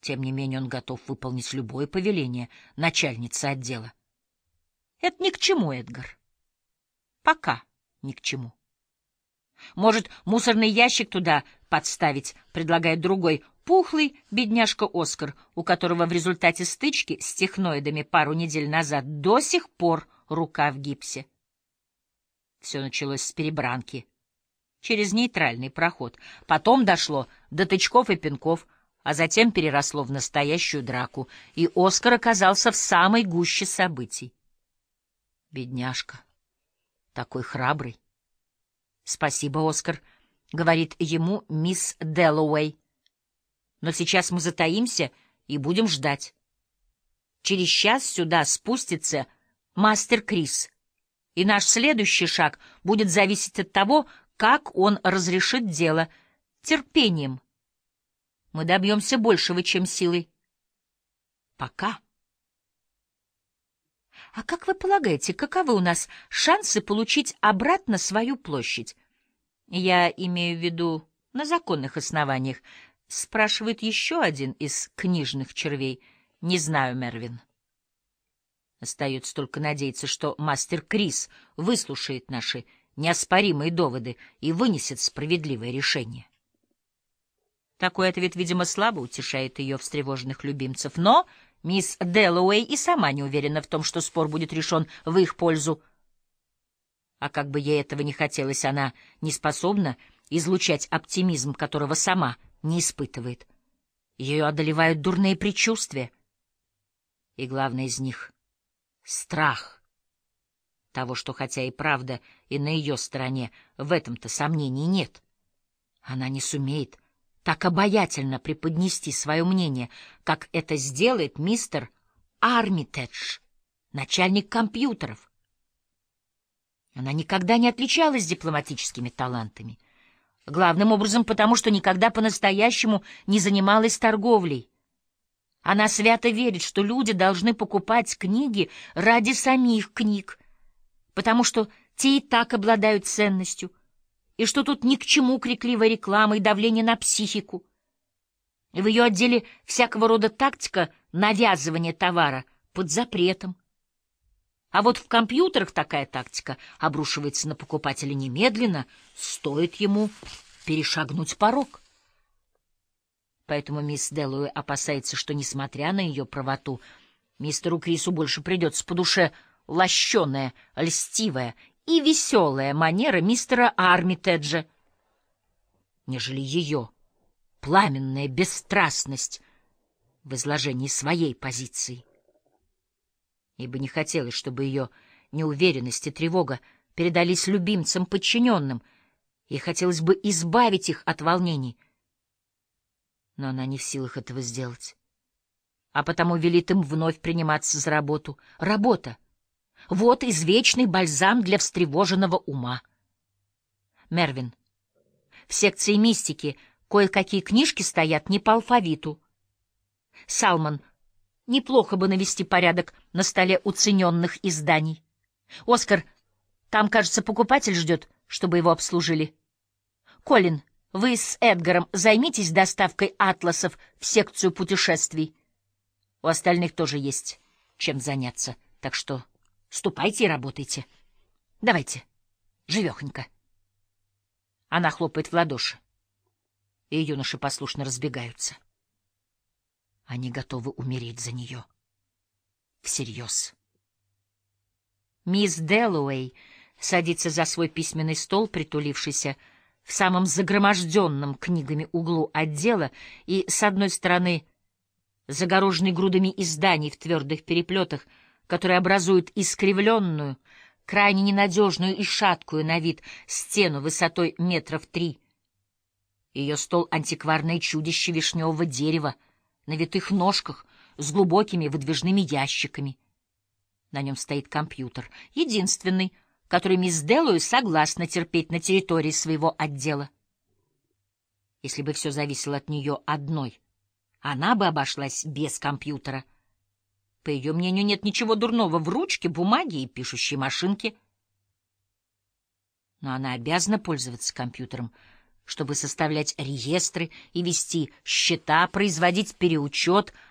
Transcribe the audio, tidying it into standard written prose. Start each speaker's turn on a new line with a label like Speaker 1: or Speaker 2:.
Speaker 1: Тем не менее он готов выполнить любое повеление начальницы отдела. Это ни к чему, Эдгар. Пока ни к чему. Может, мусорный ящик туда подставить, предлагает другой, пухлый бедняжка Оскар, у которого в результате стычки с техноидами пару недель назад до сих пор рука в гипсе. Все началось с перебранки через нейтральный проход. Потом дошло до тычков и пинков, а затем переросло в настоящую драку, и Оскар оказался в самой гуще событий. Бедняжка, такой храбрый. «Спасибо, Оскар», — говорит ему мисс Дэллоуэй. «Но сейчас мы затаимся и будем ждать. Через час сюда спустится мастер Крис, и наш следующий шаг будет зависеть от того, как он разрешит дело. Терпением. Мы добьемся большего, чем силой. Пока». А как вы полагаете, каковы у нас шансы получить обратно свою площадь? Я имею в виду на законных основаниях. Спрашивает еще один из книжных червей. Не знаю, Мервин. Остается только надеяться, что мастер Крис выслушает наши неоспоримые доводы и вынесет справедливое решение. Такой ответ, видимо, слабо утешает ее встревоженных любимцев, но мисс Дэллоуэй и сама не уверена в том, что спор будет решен в их пользу. А как бы ей этого не хотелось, она не способна излучать оптимизм, которого сама не испытывает. Ее одолевают дурные предчувствия. И главное из них — страх того, что, хотя и правда, и на ее стороне, в этом-то сомнений нет. Она не сумеет так обаятельно преподнести свое мнение, как это сделает мистер Армитедж, начальник компьютеров. Она никогда не отличалась дипломатическими талантами, главным образом потому, что никогда по-настоящему не занималась торговлей. Она свято верит, что люди должны покупать книги ради самих книг, потому что те и так обладают ценностью, и что тут ни к чему крикливая реклама и давление на психику. В ее отделе всякого рода тактика навязывания товара под запретом. А вот в компьютерах такая тактика обрушивается на покупателя немедленно, стоит ему перешагнуть порог. Поэтому мисс Дэллоуэй опасается, что, несмотря на ее правоту, мистеру Крису больше придется по душе лощеная, льстивая и веселая манера мистера Армитеджа, нежели ее пламенная бесстрастность в изложении своей позиции. Ибо не хотелось, чтобы ее неуверенность и тревога передались любимцам подчиненным, и хотелось бы избавить их от волнений. Но она не в силах этого сделать, а потому велит им вновь приниматься за работу. Работа — вот извечный бальзам для встревоженного ума. Мервин, в секции мистики кое-какие книжки стоят не по алфавиту. Салмон, неплохо бы навести порядок на столе уцененных изданий. Оскар, там, кажется, покупатель ждет, чтобы его обслужили. Колин, вы с Эдгаром займитесь доставкой атласов в секцию путешествий. У остальных тоже есть чем заняться, так что ступайте и работайте. Давайте, живехонько. Она хлопает в ладоши, и юноши послушно разбегаются. Они готовы умереть за нее. Всерьез. Мисс Дэллоуэй садится за свой письменный стол, притулившийся в самом загроможденном книгами углу отдела, и, с одной стороны, загороженный грудами изданий в твердых переплетах, которые образуют искривленную, крайне ненадежную и шаткую на вид стену высотой 3 метра. Ее стол — антикварное чудище вишневого дерева на витых ножках с глубокими выдвижными ящиками. На нем стоит компьютер, единственный, который мисс Дэллоуэй согласна терпеть на территории своего отдела. Если бы все зависело от нее одной, она бы обошлась без компьютера. По ее мнению, нет ничего дурного в ручке, бумаге и пишущей машинке. Но она обязана пользоваться компьютером, чтобы составлять реестры и вести счета, производить переучет,